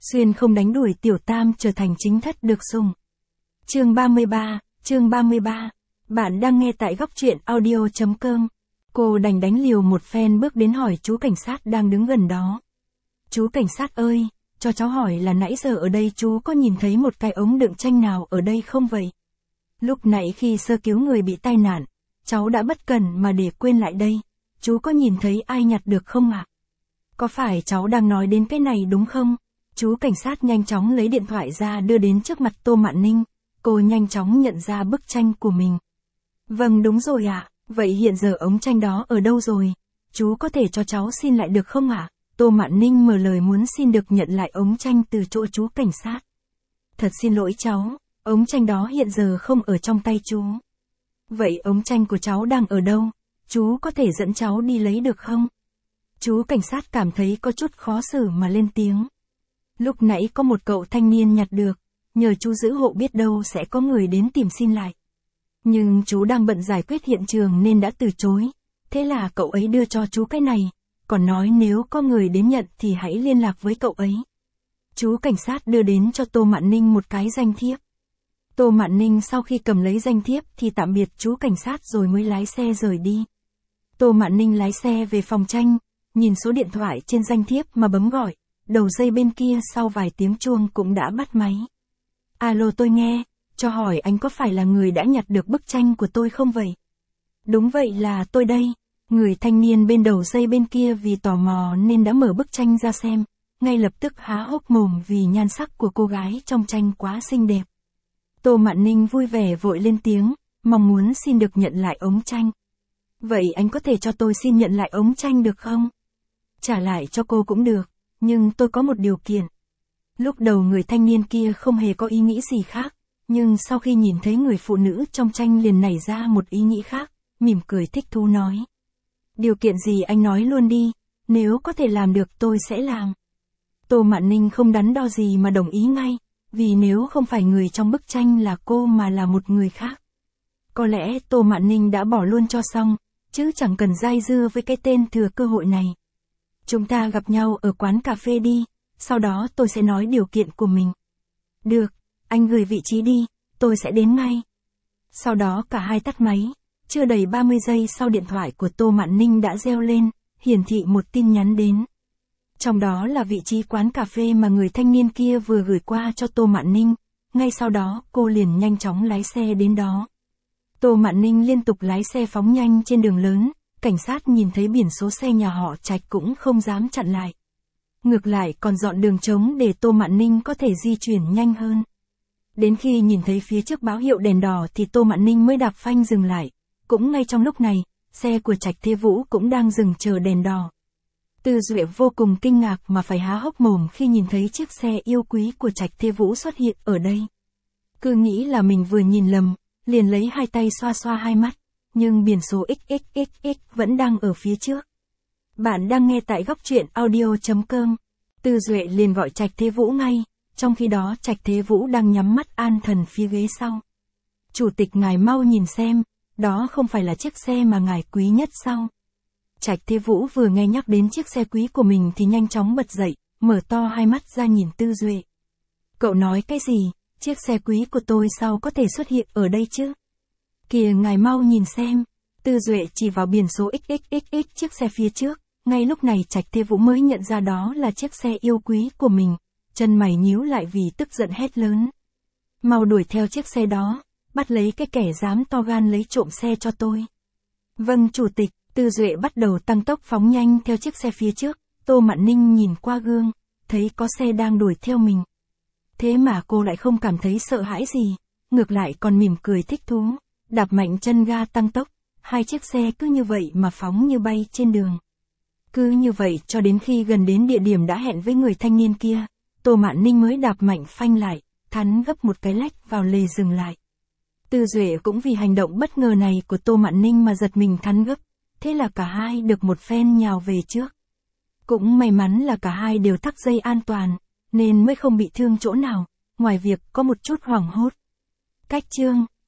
Xuyên không đánh đuổi tiểu tam trở thành chính thất được sủng. Chương 33. Bạn đang nghe tại góc truyện audio.com. Cô đành đánh liều một phen bước đến hỏi chú cảnh sát đang đứng gần đó. Chú cảnh sát ơi, cho cháu hỏi là nãy giờ ở đây chú có nhìn thấy một cái ống đựng chanh nào ở đây không vậy? Lúc nãy khi sơ cứu người bị tai nạn, cháu đã bất cẩn mà để quên lại đây. Chú có nhìn thấy ai nhặt được không ạ? Có phải cháu đang nói đến cái này đúng không? Chú cảnh sát nhanh chóng lấy điện thoại ra đưa đến trước mặt Tô Mạn Ninh. Cô nhanh chóng nhận ra bức tranh của mình. Vâng đúng rồi ạ, vậy hiện giờ ống tranh đó ở đâu rồi? Chú có thể cho cháu xin lại được không ạ? Tô Mạn Ninh mở lời muốn xin được nhận lại ống tranh từ chỗ chú cảnh sát. Thật xin lỗi cháu, ống tranh đó hiện giờ không ở trong tay chú. Vậy ống tranh của cháu đang ở đâu? Chú có thể dẫn cháu đi lấy được không? Chú cảnh sát cảm thấy có chút khó xử mà lên tiếng. Lúc nãy có một cậu thanh niên nhặt được, nhờ chú giữ hộ biết đâu sẽ có người đến tìm xin lại. Nhưng chú đang bận giải quyết hiện trường nên đã từ chối, thế là cậu ấy đưa cho chú cái này, còn nói nếu có người đến nhận thì hãy liên lạc với cậu ấy. Chú cảnh sát đưa đến cho Tô Mạn Ninh một cái danh thiếp. Tô Mạn Ninh sau khi cầm lấy danh thiếp thì tạm biệt chú cảnh sát rồi mới lái xe rời đi. Tô Mạn Ninh lái xe về phòng tranh, nhìn số điện thoại trên danh thiếp mà bấm gọi, đầu dây bên kia sau vài tiếng chuông cũng đã bắt máy. Alo tôi nghe, cho hỏi anh có phải là người đã nhặt được bức tranh của tôi không vậy? Đúng vậy là tôi đây. Người thanh niên bên đầu dây bên kia vì tò mò nên đã mở bức tranh ra xem, ngay lập tức há hốc mồm vì nhan sắc của cô gái trong tranh quá xinh đẹp. Tô Mạn Ninh vui vẻ vội lên tiếng, mong muốn xin được nhận lại ống tranh. Vậy anh có thể cho tôi xin nhận lại ống tranh được không? Trả lại cho cô cũng được, nhưng tôi có một điều kiện. Lúc đầu người thanh niên kia không hề có ý nghĩ gì khác, nhưng sau khi nhìn thấy người phụ nữ trong tranh liền nảy ra một ý nghĩ khác, mỉm cười thích thú nói. Điều kiện gì anh nói luôn đi, nếu có thể làm được tôi sẽ làm. Tô Mạn Ninh không đắn đo gì mà đồng ý ngay, vì nếu không phải người trong bức tranh là cô mà là một người khác. Có lẽ Tô Mạn Ninh đã bỏ luôn cho xong, chứ chẳng cần dai dưa với cái tên thừa cơ hội này. Chúng ta gặp nhau ở quán cà phê đi, sau đó tôi sẽ nói điều kiện của mình. Được, anh gửi vị trí đi, tôi sẽ đến ngay. Sau đó cả hai tắt máy, chưa đầy 30 giây sau điện thoại của Tô Mạn Ninh đã reo lên, hiển thị một tin nhắn đến. Trong đó là vị trí quán cà phê mà người thanh niên kia vừa gửi qua cho Tô Mạn Ninh, ngay sau đó cô liền nhanh chóng lái xe đến đó. Tô Mạn Ninh liên tục lái xe phóng nhanh trên đường lớn, cảnh sát nhìn thấy biển số xe nhà họ Trạch cũng không dám chặn lại. Ngược lại còn dọn đường trống để Tô Mạn Ninh có thể di chuyển nhanh hơn. Đến khi nhìn thấy phía trước báo hiệu đèn đỏ thì Tô Mạn Ninh mới đạp phanh dừng lại. Cũng ngay trong lúc này, xe của Trạch Thế Vũ cũng đang dừng chờ đèn đỏ. Tư Duệ vô cùng kinh ngạc mà phải há hốc mồm khi nhìn thấy chiếc xe yêu quý của Trạch Thế Vũ xuất hiện ở đây. Cứ nghĩ là mình vừa nhìn lầm, liền lấy hai tay xoa xoa hai mắt, nhưng biển số XXXX vẫn đang ở phía trước. Bạn đang nghe tại góc truyện audio.com. Tư Duệ liền gọi Trạch Thế Vũ ngay, trong khi đó Trạch Thế Vũ đang nhắm mắt an thần phía ghế sau. Chủ tịch ngài mau nhìn xem, đó không phải là chiếc xe mà ngài quý nhất sao? Trạch Thế Vũ vừa nghe nhắc đến chiếc xe quý của mình thì nhanh chóng bật dậy, mở to hai mắt ra nhìn Tư Duệ. Cậu nói cái gì, chiếc xe quý của tôi sao có thể xuất hiện ở đây chứ? Kìa ngài mau nhìn xem, Tư Duệ chỉ vào biển số XXXX chiếc xe phía trước, ngay lúc này Trạch Thế Vũ mới nhận ra đó là chiếc xe yêu quý của mình, chân mày nhíu lại vì tức giận hét lớn. Mau đuổi theo chiếc xe đó, bắt lấy cái kẻ dám to gan lấy trộm xe cho tôi. Vâng chủ tịch. Tư Duệ bắt đầu tăng tốc phóng nhanh theo chiếc xe phía trước, Tô Mạn Ninh nhìn qua gương, thấy có xe đang đuổi theo mình. Thế mà cô lại không cảm thấy sợ hãi gì, ngược lại còn mỉm cười thích thú, đạp mạnh chân ga tăng tốc, hai chiếc xe cứ như vậy mà phóng như bay trên đường. Cứ như vậy cho đến khi gần đến địa điểm đã hẹn với người thanh niên kia, Tô Mạn Ninh mới đạp mạnh phanh lại, thắn gấp một cái lách vào lề dừng lại. Tư Duệ cũng vì hành động bất ngờ này của Tô Mạn Ninh mà giật mình thắn gấp. Thế là cả hai được một phen nhào về trước. Cũng may mắn là cả hai đều thắt dây an toàn, nên mới không bị thương chỗ nào, ngoài việc có một chút hoảng hốt. Cách chương